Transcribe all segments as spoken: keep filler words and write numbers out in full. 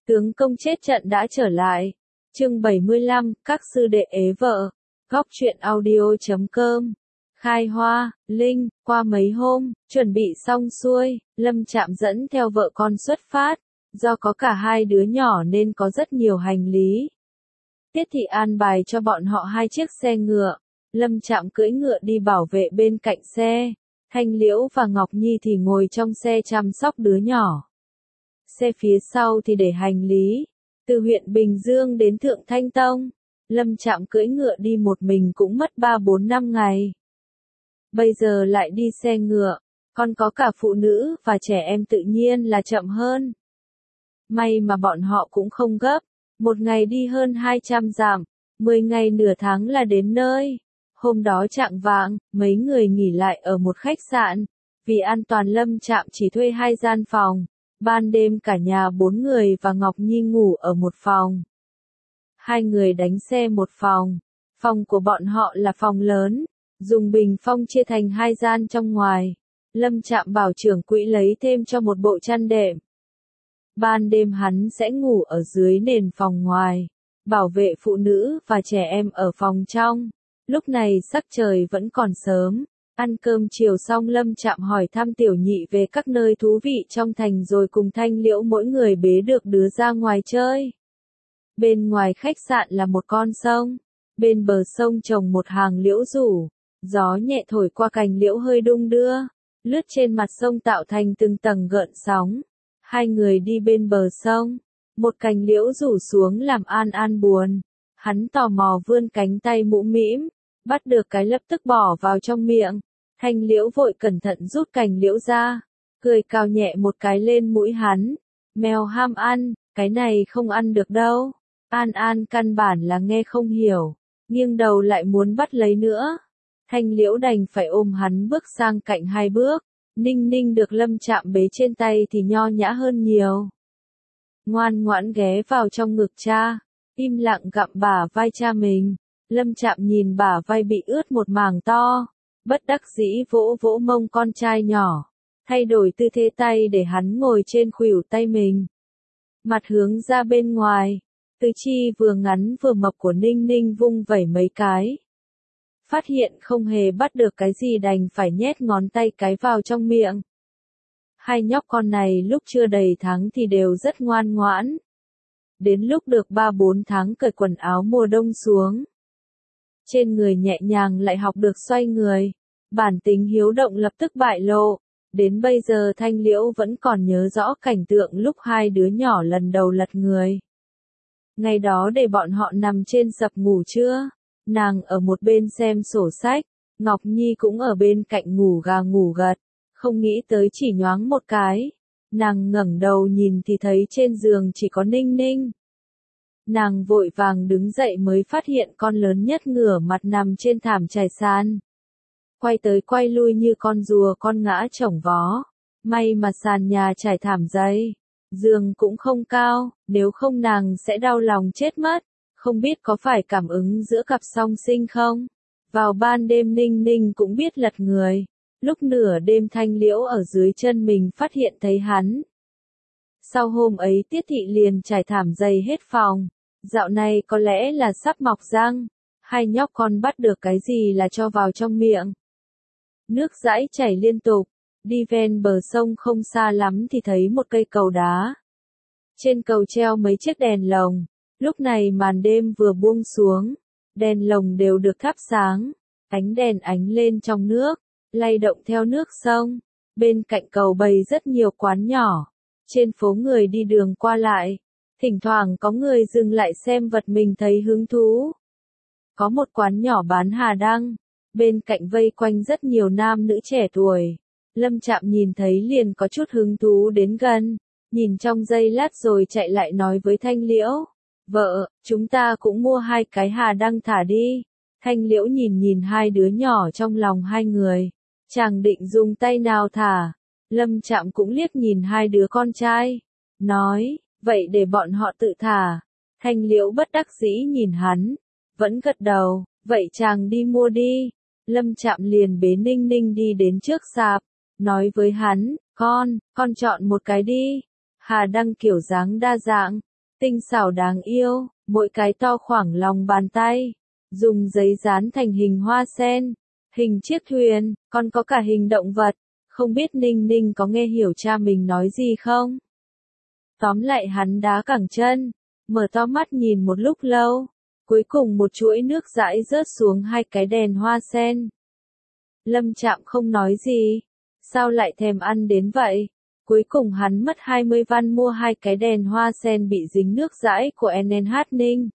Tướng công chết trận đã trở lại. Chương bảy mươi lăm, các sư đệ ế vợ. Góc truyện audio chấm com. Khai hoa, Linh, qua mấy hôm, chuẩn bị xong xuôi, Lâm Trạm dẫn theo vợ con xuất phát. Do có cả hai đứa nhỏ nên có rất nhiều hành lý. Tiết Thị an bài cho bọn họ hai chiếc xe ngựa. Lâm Trạm cưỡi ngựa đi bảo vệ bên cạnh xe. Thanh Liễu và Ngọc Nhi thì ngồi trong xe chăm sóc đứa nhỏ. Xe phía sau thì để hành lý. Từ huyện Bình Dương đến Thượng Thanh Tông, Lâm Trạm cưỡi ngựa đi một mình cũng mất ba bốn năm ngày. Bây giờ lại đi xe ngựa, còn có cả phụ nữ và trẻ em tự nhiên là chậm hơn. May mà bọn họ cũng không gấp, một ngày đi hơn hai trăm dặm, mười ngày nửa tháng là đến nơi. Hôm đó chạng vạng, mấy người nghỉ lại ở một khách sạn. Vì an toàn Lâm Trạm chỉ thuê hai gian phòng. Ban đêm cả nhà bốn người và Ngọc Nhi ngủ ở một phòng. Hai người đánh xe một phòng. Phòng của bọn họ là phòng lớn, dùng bình phong chia thành hai gian trong ngoài. Lâm Trạm bảo trưởng quỹ lấy thêm cho một bộ chăn đệm. Ban đêm hắn sẽ ngủ ở dưới nền phòng ngoài, bảo vệ phụ nữ và trẻ em ở phòng trong. Lúc này sắc trời vẫn còn sớm. Ăn cơm chiều xong Lâm Trạm hỏi thăm Tiểu Nhị về các nơi thú vị trong thành rồi cùng Thanh Liễu mỗi người bế được đứa ra ngoài chơi. Bên ngoài khách sạn là một con sông. Bên bờ sông trồng một hàng liễu rủ. Gió nhẹ thổi qua cành liễu hơi đung đưa, lướt trên mặt sông tạo thành từng tầng gợn sóng. Hai người đi bên bờ sông. Một cành liễu rủ xuống làm An An buồn. Hắn tò mò vươn cánh tay mũm mĩm, bắt được cái lập tức bỏ vào trong miệng. Thanh Liễu vội cẩn thận rút cành liễu ra, cười cào nhẹ một cái lên mũi hắn. Mèo ham ăn, cái này không ăn được đâu. An An căn bản là nghe không hiểu, nghiêng đầu lại muốn bắt lấy nữa. Thanh Liễu đành phải ôm hắn bước sang cạnh hai bước. Ninh Ninh được Lâm Trạm bế trên tay thì nho nhã hơn nhiều. Ngoan ngoãn ghé vào trong ngực cha, im lặng gặm bả vai cha mình. Lâm Trạm nhìn bả vai bị ướt một mảng to, bất đắc dĩ vỗ vỗ mông con trai nhỏ, thay đổi tư thế tay để hắn ngồi trên khuỷu tay mình. Mặt hướng ra bên ngoài, tứ chi vừa ngắn vừa mập của Ninh Ninh vung vẩy mấy cái. Phát hiện không hề bắt được cái gì đành phải nhét ngón tay cái vào trong miệng. Hai nhóc con này lúc chưa đầy tháng thì đều rất ngoan ngoãn. Đến lúc được ba bốn tháng cởi quần áo mùa đông xuống. Trên người nhẹ nhàng lại học được xoay người. Bản tính hiếu động lập tức bại lộ. Đến bây giờ Thanh Liễu vẫn còn nhớ rõ cảnh tượng lúc hai đứa nhỏ lần đầu lật người. Ngày đó để bọn họ nằm trên sập ngủ trưa. Nàng ở một bên xem sổ sách. Ngọc Nhi cũng ở bên cạnh ngủ gà ngủ gật. Không nghĩ tới chỉ nhoáng một cái. Nàng ngẩng đầu nhìn thì thấy trên giường chỉ có Ninh Ninh. Nàng vội vàng đứng dậy mới phát hiện con lớn nhất ngửa mặt nằm trên thảm trải sàn. Quay tới quay lui như con rùa con ngã chổng vó. May mà sàn nhà trải thảm dày. Giường cũng không cao, nếu không nàng sẽ đau lòng chết mất. Không biết có phải cảm ứng giữa cặp song sinh không? Vào ban đêm Ninh Ninh cũng biết lật người. Lúc nửa đêm Thanh Liễu ở dưới chân mình phát hiện thấy hắn. Sau hôm ấy Tiết Thị liền trải thảm dày hết phòng. Dạo này có lẽ là sắp mọc răng. Hai nhóc con bắt được cái gì là cho vào trong miệng. Nước dãi chảy liên tục. Đi ven bờ sông không xa lắm thì thấy một cây cầu đá. Trên cầu treo mấy chiếc đèn lồng. Lúc này màn đêm vừa buông xuống. Đèn lồng đều được thắp sáng. Ánh đèn ánh lên trong nước, lay động theo nước sông. Bên cạnh cầu bày rất nhiều quán nhỏ. Trên phố người đi đường qua lại. Thỉnh thoảng có người dừng lại xem vật mình thấy hứng thú. Có một quán nhỏ bán hà đăng. Bên cạnh vây quanh rất nhiều nam nữ trẻ tuổi. Lâm Trạm nhìn thấy liền có chút hứng thú đến gần. Nhìn trong giây lát rồi chạy lại nói với Thanh Liễu. Vợ, chúng ta cũng mua hai cái hà đăng thả đi. Thanh Liễu nhìn nhìn hai đứa nhỏ trong lòng hai người. Chàng định dùng tay nào thả. Lâm Trạm cũng liếc nhìn hai đứa con trai. Nói, vậy để bọn họ tự thả. Thanh Liễu bất đắc dĩ nhìn hắn. Vẫn gật đầu, vậy chàng đi mua đi. Lâm Trạm liền bế Ninh Ninh đi đến trước sạp. Nói với hắn, con, con chọn một cái đi. Hà đăng kiểu dáng đa dạng. tinh xảo đáng yêu, mỗi cái to khoảng lòng bàn tay, dùng giấy dán thành hình hoa sen, hình chiếc thuyền, còn có cả hình động vật. Không biết Ninh Ninh có nghe hiểu cha mình nói gì không? Tóm lại hắn đá cẳng chân, mở to mắt nhìn một lúc lâu, cuối cùng một chuỗi nước dãi rớt xuống hai cái đèn hoa sen. Lâm Trạm không nói gì, sao lại thèm ăn đến vậy? Cuối cùng hắn mất hai mươi văn mua hai cái đèn hoa sen bị dính nước dãi của en en hát Ninh.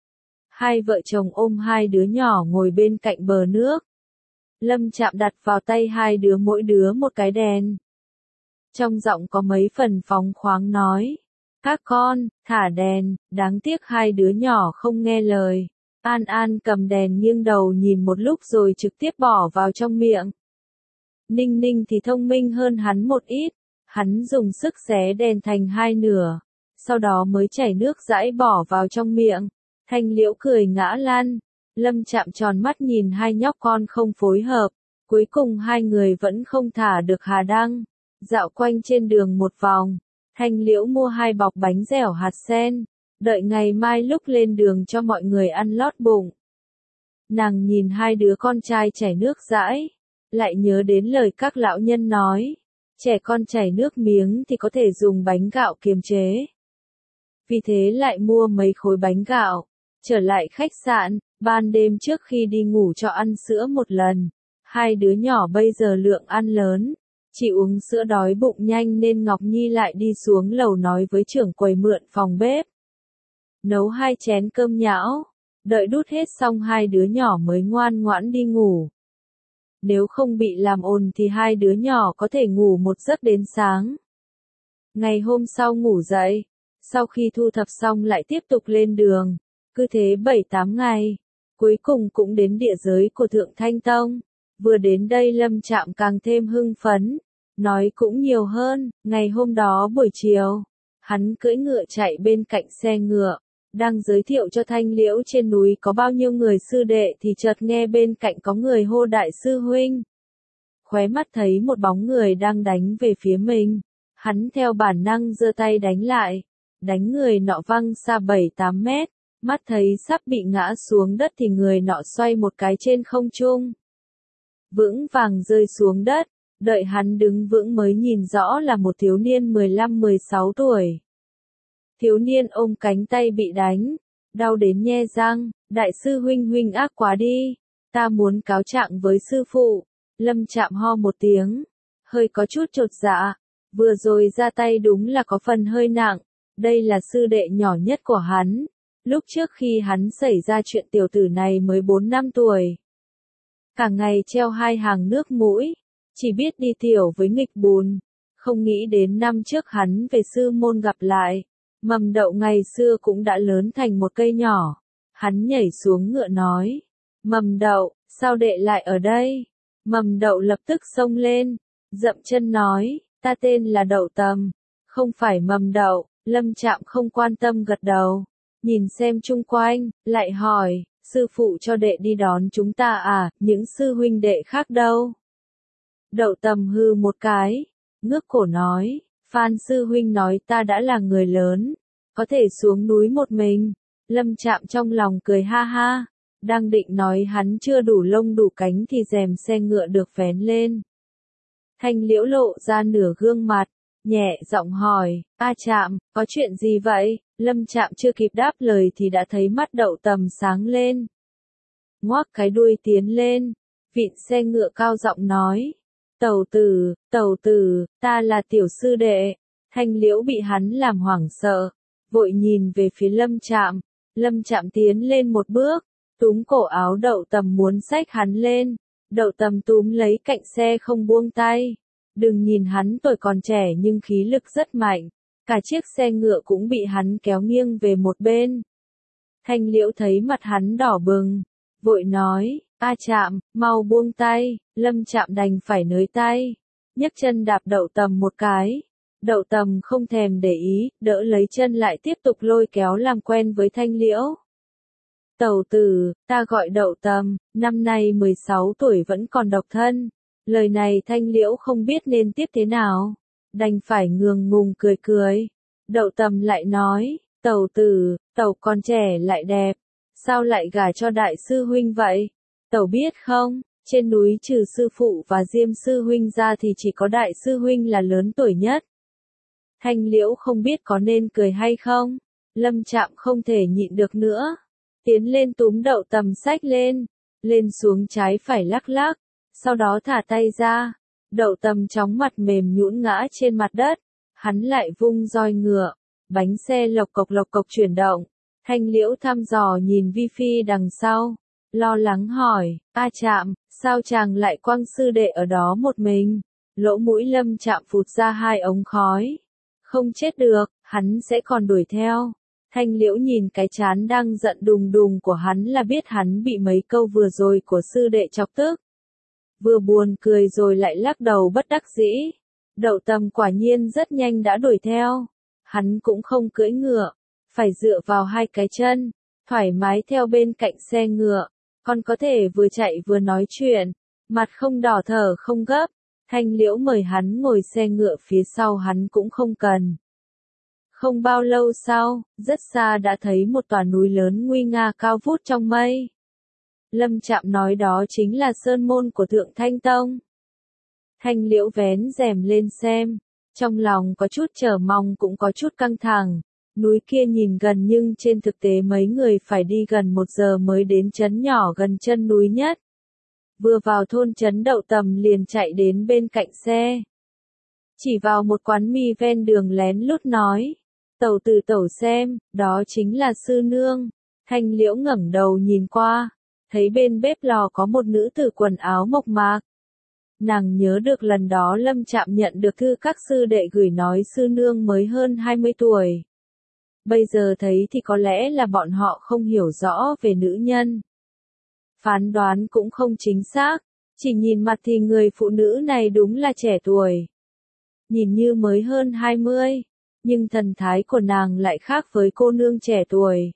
Hai vợ chồng ôm hai đứa nhỏ ngồi bên cạnh bờ nước. Lâm Trạm đặt vào tay hai đứa mỗi đứa một cái đèn. Trong giọng có mấy phần phóng khoáng nói, các con, thả đèn, đáng tiếc hai đứa nhỏ không nghe lời. An An cầm đèn nghiêng đầu nhìn một lúc rồi trực tiếp bỏ vào trong miệng. Ninh Ninh thì thông minh hơn hắn một ít, hắn dùng sức xé đèn thành hai nửa, sau đó mới chảy nước dãi bỏ vào trong miệng. Thanh Liễu cười ngã lăn, Lâm Trạm tròn mắt nhìn hai nhóc con không phối hợp, cuối cùng hai người vẫn không thả được hà đăng. Dạo quanh trên đường một vòng, Thanh Liễu mua hai bọc bánh dẻo hạt sen, đợi ngày mai lúc lên đường cho mọi người ăn lót bụng. Nàng nhìn hai đứa con trai chảy nước dãi, lại nhớ đến lời các lão nhân nói, trẻ con chảy nước miếng thì có thể dùng bánh gạo kiềm chế. Vì thế lại mua mấy khối bánh gạo, trở lại khách sạn, ban đêm trước khi đi ngủ cho ăn sữa một lần. Hai đứa nhỏ bây giờ lượng ăn lớn, chỉ uống sữa đói bụng nhanh nên Ngọc Nhi lại đi xuống lầu nói với trưởng quầy mượn phòng bếp. Nấu hai chén cơm nhão, đợi đút hết xong hai đứa nhỏ mới ngoan ngoãn đi ngủ. Nếu không bị làm ồn thì hai đứa nhỏ có thể ngủ một giấc đến sáng. Ngày hôm sau ngủ dậy, sau khi thu thập xong lại tiếp tục lên đường, cứ thế bảy tám ngày, cuối cùng cũng đến địa giới của Thượng Thanh Tông. Vừa đến đây Lâm Trạm càng thêm hưng phấn, nói cũng nhiều hơn. Ngày hôm đó buổi chiều, hắn cưỡi ngựa chạy bên cạnh xe ngựa, đang giới thiệu cho Thanh Liễu trên núi có bao nhiêu người sư đệ thì chợt nghe bên cạnh có người hô đại sư huynh. Khóe mắt thấy một bóng người đang đánh về phía mình, hắn theo bản năng giơ tay đánh lại, đánh người nọ văng xa bảy tám mét, mắt thấy sắp bị ngã xuống đất thì người nọ xoay một cái trên không trung, vững vàng rơi xuống đất, đợi hắn đứng vững mới nhìn rõ là một thiếu niên mười lăm mười sáu tuổi. Thiếu niên ôm cánh tay bị đánh, đau đến nhe răng, đại sư huynh huynh ác quá đi, ta muốn cáo trạng với sư phụ. Lâm Trạm ho một tiếng, hơi có chút chột dạ, vừa rồi ra tay đúng là có phần hơi nặng, đây là sư đệ nhỏ nhất của hắn, lúc trước khi hắn xảy ra chuyện tiểu tử này mới bốn năm tuổi. Cả ngày treo hai hàng nước mũi, chỉ biết đi tiểu với nghịch bùn, không nghĩ đến năm trước hắn về sư môn gặp lại, mầm đậu ngày xưa cũng đã lớn thành một cây nhỏ. Hắn nhảy xuống ngựa nói, mầm đậu, sao đệ lại ở đây? Mầm đậu lập tức xông lên, dậm chân nói, ta tên là Đậu Tầm, không phải mầm đậu. Lâm Trạm không quan tâm gật đầu, nhìn xem chung quanh, lại hỏi, sư phụ cho đệ đi đón chúng ta à, những sư huynh đệ khác đâu? Đậu Tầm hư một cái, ngước cổ nói, Phan sư huynh nói ta đã là người lớn, có thể xuống núi một mình. Lâm Trạm trong lòng cười ha ha, đang định nói hắn chưa đủ lông đủ cánh thì rèm xe ngựa được vén lên. Thanh Liễu lộ ra nửa gương mặt, nhẹ giọng hỏi, A Trạm, có chuyện gì vậy? Lâm Trạm chưa kịp đáp lời thì đã thấy mắt Đậu Tầm sáng lên. Ngoác cái đuôi tiến lên, vịn xe ngựa cao giọng nói, tẩu tử, tẩu tử, ta là tiểu sư đệ. Thanh Liễu bị hắn làm hoảng sợ, vội nhìn về phía Lâm Trạm. Lâm Trạm tiến lên một bước, túm cổ áo Đậu Tầm muốn xách hắn lên. Đậu Tầm túm lấy cạnh xe không buông tay. Đừng nhìn hắn tuổi còn trẻ nhưng khí lực rất mạnh, cả chiếc xe ngựa cũng bị hắn kéo nghiêng về một bên. Thanh Liễu thấy mặt hắn đỏ bừng, vội nói, A Trạm, mau buông tay. Lâm Trạm đành phải nới tay, nhấc chân đạp Đậu Tầm một cái. Đậu Tầm không thèm để ý, đỡ lấy chân lại tiếp tục lôi kéo làm quen với Thanh Liễu. Tẩu tử, ta gọi Đậu Tầm, năm nay mười sáu tuổi vẫn còn độc thân. Lời này Thanh Liễu không biết nên tiếp thế nào, đành phải ngượng ngùng cười cười. Đậu Tầm lại nói, Tẩu tử, tẩu còn trẻ lại đẹp, sao lại gả cho đại sư huynh vậy? Tẩu biết không, trên núi trừ sư phụ và Diêm sư huynh ra thì chỉ có đại sư huynh là lớn tuổi nhất. Thanh Liễu không biết có nên cười hay không, Lâm Trạm không thể nhịn được nữa, tiến lên túm Đậu Tầm xách lên, lên xuống trái phải lắc lắc, sau đó thả tay ra, Đậu Tầm chóng mặt mềm nhũn ngã trên mặt đất, hắn lại vung roi ngựa, bánh xe lộc cộc lộc cộc chuyển động, Thanh Liễu thăm dò nhìn Vi Phi đằng sau, lo lắng hỏi, A Trạm, sao chàng lại quăng sư đệ ở đó một mình? Lỗ mũi Lâm Trạm phụt ra hai ống khói. Không chết được, hắn sẽ còn đuổi theo. Thanh Liễu nhìn cái trán đang giận đùng đùng của hắn là biết hắn bị mấy câu vừa rồi của sư đệ chọc tức. Vừa buồn cười rồi lại lắc đầu bất đắc dĩ. Đậu Tầm quả nhiên rất nhanh đã đuổi theo. Hắn cũng không cưỡi ngựa, phải dựa vào hai cái chân, thoải mái theo bên cạnh xe ngựa, còn có thể vừa chạy vừa nói chuyện, mặt không đỏ thở không gấp. Thanh Liễu mời hắn ngồi xe ngựa phía sau hắn cũng không cần. Không bao lâu sau, rất xa đã thấy một tòa núi lớn nguy nga cao vút trong mây. Lâm Trạm nói đó chính là sơn môn của Thượng Thanh Tông. Thanh Liễu vén rèm lên xem, trong lòng có chút chờ mong cũng có chút căng thẳng. Núi kia nhìn gần nhưng trên thực tế mấy người phải đi gần một giờ mới đến trấn nhỏ gần chân núi nhất. Vừa vào thôn trấn Đậu Tầm liền chạy đến bên cạnh xe. Chỉ vào một quán mì ven đường lén lút nói. Tẩu tử tẩu xem, đó chính là sư nương. Thanh Liễu ngẩng đầu nhìn qua, thấy bên bếp lò có một nữ tử quần áo mộc mạc. Nàng nhớ được lần đó Lâm Trạm nhận được thư các sư đệ gửi nói sư nương mới hơn hai mươi tuổi. Bây giờ thấy thì có lẽ là bọn họ không hiểu rõ về nữ nhân. Phán đoán cũng không chính xác, chỉ nhìn mặt thì người phụ nữ này đúng là trẻ tuổi. Nhìn như mới hơn hai mươi, nhưng thần thái của nàng lại khác với cô nương trẻ tuổi.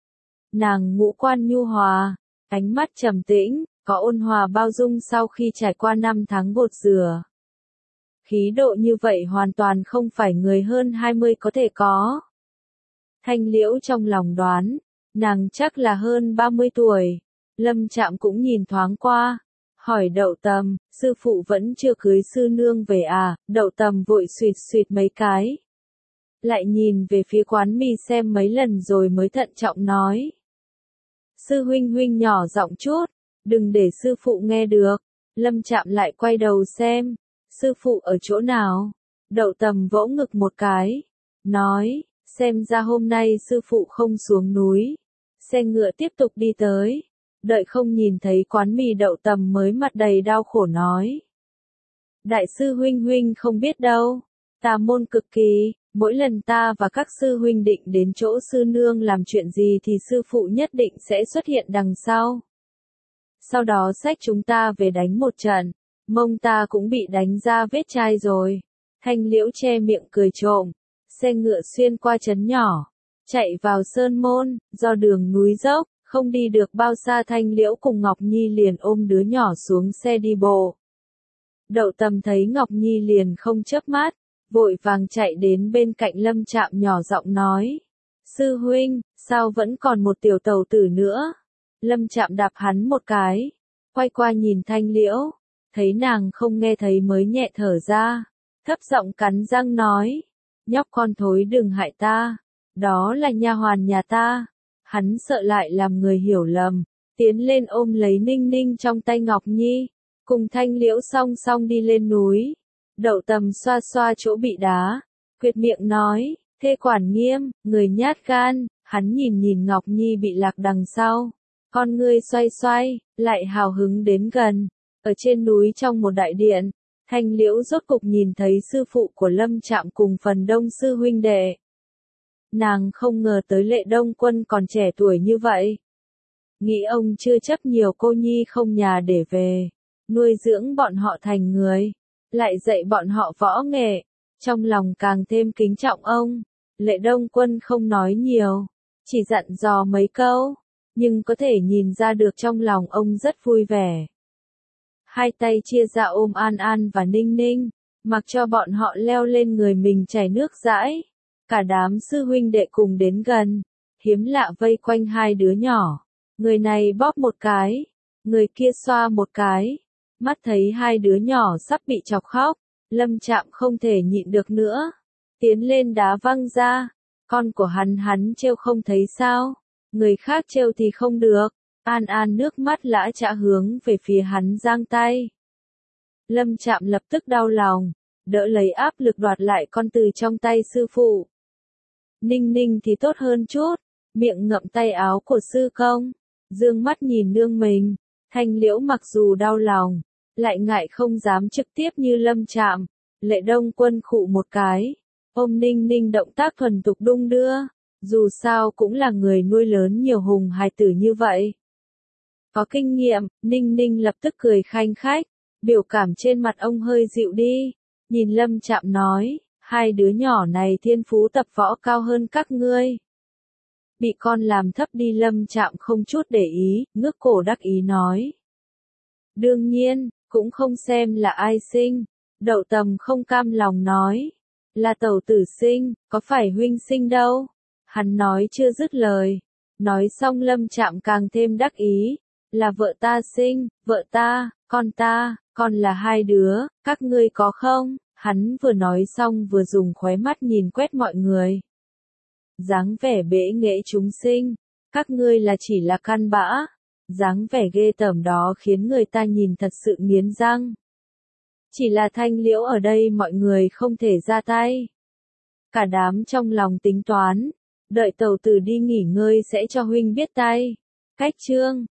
Nàng ngũ quan nhu hòa, ánh mắt trầm tĩnh, có ôn hòa bao dung sau khi trải qua năm tháng gột rửa. Khí độ như vậy hoàn toàn không phải người hơn hai mươi có thể có. Thanh Liễu trong lòng đoán, nàng chắc là hơn ba mươi tuổi. Lâm Trạm cũng nhìn thoáng qua, hỏi Đậu Tầm, sư phụ vẫn chưa cưới sư nương về à? Đậu Tầm vội xuyệt xuyệt mấy cái. Lại nhìn về phía quán mì xem mấy lần rồi mới thận trọng nói. Sư huynh huynh nhỏ giọng chút, đừng để sư phụ nghe được. Lâm Trạm lại quay đầu xem, sư phụ ở chỗ nào? Đậu Tầm vỗ ngực một cái, nói, xem ra hôm nay sư phụ không xuống núi. Xe ngựa tiếp tục đi tới. Đợi không nhìn thấy quán mì Đậu Tầm mới mặt đầy đau khổ nói. Đại sư huynh huynh không biết đâu, tà môn cực kỳ, mỗi lần ta và các sư huynh định đến chỗ sư nương làm chuyện gì thì sư phụ nhất định sẽ xuất hiện đằng sau. Sau đó xách chúng ta về đánh một trận, mông ta cũng bị đánh ra vết chai rồi. Thanh Liễu che miệng cười trộm, xe ngựa xuyên qua trấn nhỏ, chạy vào sơn môn, do đường núi dốc. Không đi được bao xa Thanh Liễu cùng Ngọc Nhi liền ôm đứa nhỏ xuống xe đi bộ. Đậu Tầm thấy Ngọc Nhi liền không chớp mắt, vội vàng chạy đến bên cạnh Lâm Trạm nhỏ giọng nói. Sư huynh, sao vẫn còn một tiểu tẩu tử nữa? Lâm Trạm đạp hắn một cái, quay qua nhìn Thanh Liễu, thấy nàng không nghe thấy mới nhẹ thở ra, thấp giọng cắn răng nói. Nhóc con thối đừng hại ta, đó là nha hoàn nhà ta. Hắn sợ lại làm người hiểu lầm, tiến lên ôm lấy Ninh Ninh trong tay Ngọc Nhi, cùng Thanh Liễu song song đi lên núi. Đậu Tầm xoa xoa chỗ bị đá, quyệt miệng nói, thê quản nghiêm, người nhát gan. Hắn nhìn nhìn Ngọc Nhi bị lạc đằng sau, con ngươi xoay xoay, lại hào hứng đến gần. Ở trên núi trong một đại điện, Thanh Liễu rốt cục nhìn thấy sư phụ của Lâm Trạm cùng phần đông sư huynh đệ. Nàng không ngờ tới Lệ Đông Quân còn trẻ tuổi như vậy. Nghĩ ông chưa chấp nhiều cô nhi không nhà để về, nuôi dưỡng bọn họ thành người, lại dạy bọn họ võ nghệ, trong lòng càng thêm kính trọng ông. Lệ Đông Quân không nói nhiều, chỉ dặn dò mấy câu, nhưng có thể nhìn ra được trong lòng ông rất vui vẻ. Hai tay chia ra ôm An An và Ninh Ninh, mặc cho bọn họ leo lên người mình chảy nước dãi. Cả đám sư huynh đệ cùng đến gần, hiếm lạ vây quanh hai đứa nhỏ. Người này bóp một cái, người kia xoa một cái. Mắt thấy hai đứa nhỏ sắp bị chọc khóc, Lâm Trạm không thể nhịn được nữa. Tiến lên đá văng ra, con của hắn hắn trêu không thấy sao, người khác trêu thì không được. An An nước mắt lã chã hướng về phía hắn giang tay. Lâm Trạm lập tức đau lòng, đỡ lấy áp lực đoạt lại con từ trong tay sư phụ. Ninh Ninh thì tốt hơn chút, miệng ngậm tay áo của sư công, dương mắt nhìn nương mình. Thanh Liễu mặc dù đau lòng, lại ngại không dám trực tiếp như Lâm Trạm. Lệ Đông Quân khụ một cái, ôm Ninh Ninh động tác thuần tục đung đưa, dù sao cũng là người nuôi lớn nhiều hùng hài tử như vậy. Có kinh nghiệm, Ninh Ninh lập tức cười khanh khách, biểu cảm trên mặt ông hơi dịu đi, nhìn Lâm Trạm nói, hai đứa nhỏ này thiên phú tập võ cao hơn các ngươi. Bị con làm thấp đi. Lâm Trạm không chút để ý, ngước cổ đắc ý nói. Đương nhiên, cũng không xem là ai sinh. Đậu Tầm không cam lòng nói. Là tẩu tử sinh, có phải huynh sinh đâu. Hắn nói chưa dứt lời. Nói xong Lâm Trạm càng thêm đắc ý. Là vợ ta sinh, vợ ta, con ta, con là hai đứa, các ngươi có không? Hắn vừa nói xong vừa dùng khóe mắt nhìn quét mọi người. Dáng vẻ bẽ nghệ chúng sinh, các ngươi là chỉ là căn bã. Dáng vẻ ghê tởm đó khiến người ta nhìn thật sự nghiến răng. Chỉ là Thanh Liễu ở đây mọi người không thể ra tay. Cả đám trong lòng tính toán, đợi tẩu tử đi nghỉ ngơi sẽ cho huynh biết tay. Cách chương